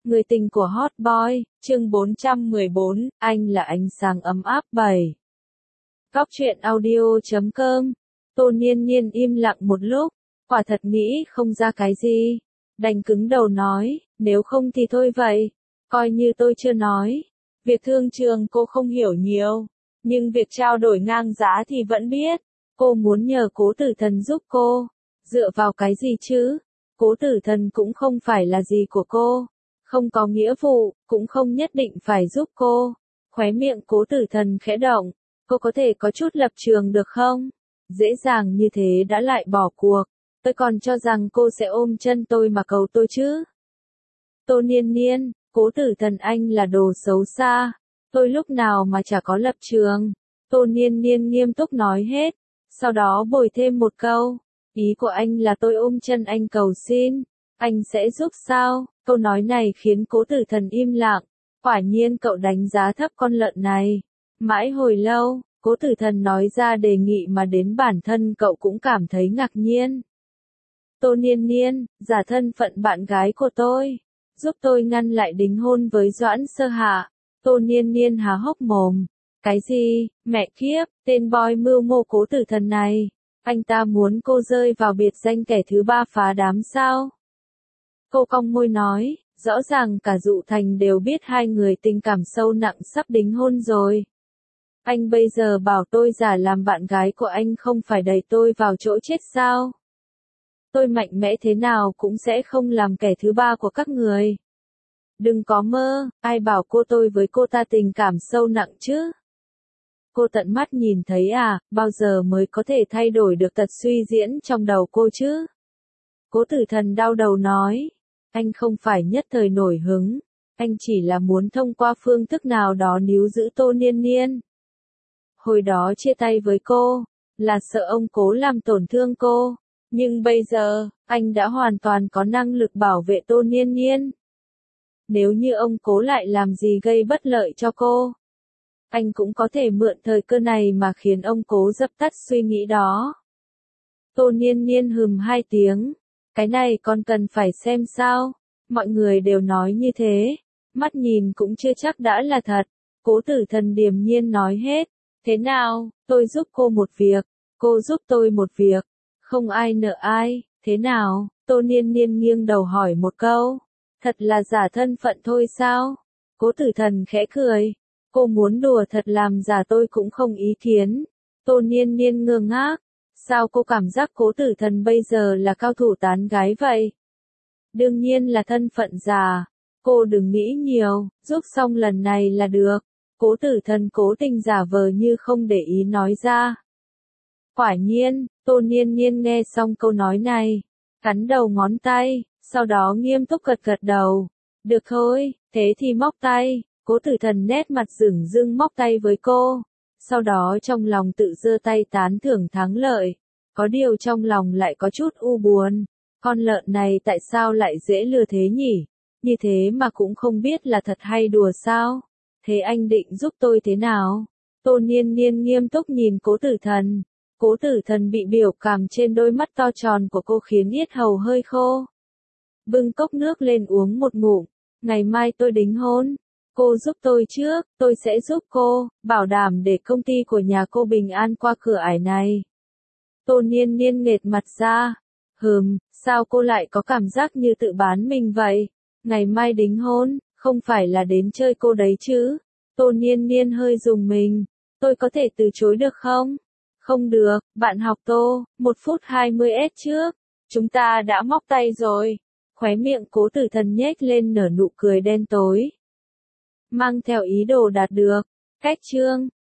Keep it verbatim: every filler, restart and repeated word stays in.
Người tình của Hot Boy, chương bốn trăm mười bốn, anh là ánh sáng ấm áp bảy. Góc truyện audio chấm com. Tô Niên Niên im lặng một lúc, quả thật nghĩ không ra cái gì. Đành cứng đầu nói, nếu không thì thôi vậy, coi như tôi chưa nói. Việc thương trường cô không hiểu nhiều, nhưng việc trao đổi ngang giá thì vẫn biết. Cô muốn nhờ Cố Tử Thần giúp cô. Dựa vào cái gì chứ? Cố Tử Thần cũng không phải là gì của cô. Không có nghĩa vụ, cũng không nhất định phải giúp cô. Khóe miệng Cố Tử Thần khẽ động. Cô có thể có chút lập trường được không? Dễ dàng như thế đã lại bỏ cuộc. Tôi còn cho rằng cô sẽ ôm chân tôi mà cầu tôi chứ. Tô Niên Niên, Cố Tử Thần anh là đồ xấu xa. Tôi lúc nào mà chả có lập trường. Tô Niên Niên nghiêm túc nói hết. Sau đó bồi thêm một câu. Ý của anh là tôi ôm chân anh cầu xin. Anh sẽ giúp sao? Câu nói này khiến Cố Tử Thần im lặng. Quả nhiên cậu đánh giá thấp con lợn này. Mãi hồi lâu, Cố Tử Thần nói ra đề nghị mà đến bản thân cậu cũng cảm thấy ngạc nhiên. Tô Niên Niên, giả thân phận bạn gái của tôi. Giúp tôi ngăn lại đính hôn với Doãn Sơ Hạ. Tô Niên Niên há hốc mồm. Cái gì, mẹ kiếp, tên boy mưu mô Cố Tử Thần này. Anh ta muốn cô rơi vào biệt danh kẻ thứ ba phá đám sao? Cô cong môi nói, rõ ràng cả Dụ Thành đều biết hai người tình cảm sâu nặng sắp đính hôn rồi. Anh bây giờ bảo tôi giả làm bạn gái của anh không phải đẩy tôi vào chỗ chết sao? Tôi mạnh mẽ thế nào cũng sẽ không làm kẻ thứ ba của các người. Đừng có mơ, ai bảo cô tôi với cô ta tình cảm sâu nặng chứ? Cô tận mắt nhìn thấy à, bao giờ mới có thể thay đổi được tật suy diễn trong đầu cô chứ? Cố Tử Thần đau đầu nói, anh không phải nhất thời nổi hứng, anh chỉ là muốn thông qua phương thức nào đó níu giữ Tô Niên Niên. Hồi đó chia tay với cô, là sợ ông Cố làm tổn thương cô, nhưng bây giờ, anh đã hoàn toàn có năng lực bảo vệ Tô Niên Niên. Nếu như ông Cố lại làm gì gây bất lợi cho cô, anh cũng có thể mượn thời cơ này mà khiến ông Cố dập tắt suy nghĩ đó. Tô Niên Niên hừm hai tiếng. Cái này còn cần phải xem sao? Mọi người đều nói như thế. Mắt nhìn cũng chưa chắc đã là thật. Cố Tử Thần điềm nhiên nói hết. Thế nào, tôi giúp cô một việc. Cô giúp tôi một việc. Không ai nợ ai. Thế nào? Tô Niên Niên nghiêng đầu hỏi một câu. Thật là giả thân phận thôi sao? Cố Tử Thần khẽ cười. Cô muốn đùa thật làm giả tôi cũng không ý kiến. Tô Niên Niên ngơ ngác. Sao cô cảm giác Cố Tử Thần bây giờ là cao thủ tán gái vậy? Đương nhiên là thân phận giả. Cô đừng nghĩ nhiều, giúp xong lần này là được. Cố Tử Thần cố tình giả vờ như không để ý nói ra. Quả nhiên, Tô Niên Niên nghe xong câu nói này, cắn đầu ngón tay, sau đó nghiêm túc gật gật đầu. Được thôi, thế thì móc tay. Cố Tử Thần nét mặt dửng dưng móc tay với cô. Sau đó trong lòng tự giơ tay tán thưởng thắng lợi. Có điều trong lòng lại có chút u buồn. Con lợn này tại sao lại dễ lừa thế nhỉ? Như thế mà cũng không biết là thật hay đùa sao? Thế anh định giúp tôi thế nào? Tô Niên Niên nghiêm túc nhìn Cố Tử Thần. Cố Tử Thần bị biểu cảm trên đôi mắt to tròn của cô khiến yết hầu hơi khô. Bưng cốc nước lên uống một ngụm. Ngày mai tôi đính hôn. Cô giúp tôi trước, tôi sẽ giúp cô, bảo đảm để công ty của nhà cô bình an qua cửa ải này. Tô Niên Niên nghệt mặt ra. Hừm, sao cô lại có cảm giác như tự bán mình vậy? Ngày mai đính hôn, không phải là đến chơi cô đấy chứ? Tô Niên Niên hơi rùng mình. Tôi có thể từ chối được không? Không được, bạn học Tô, một phút hai mươi s trước. Chúng ta đã móc tay rồi. Khóe miệng Cố Tử Thần nhếch lên nở nụ cười đen tối. Mang theo ý đồ đạt được. Cách chương.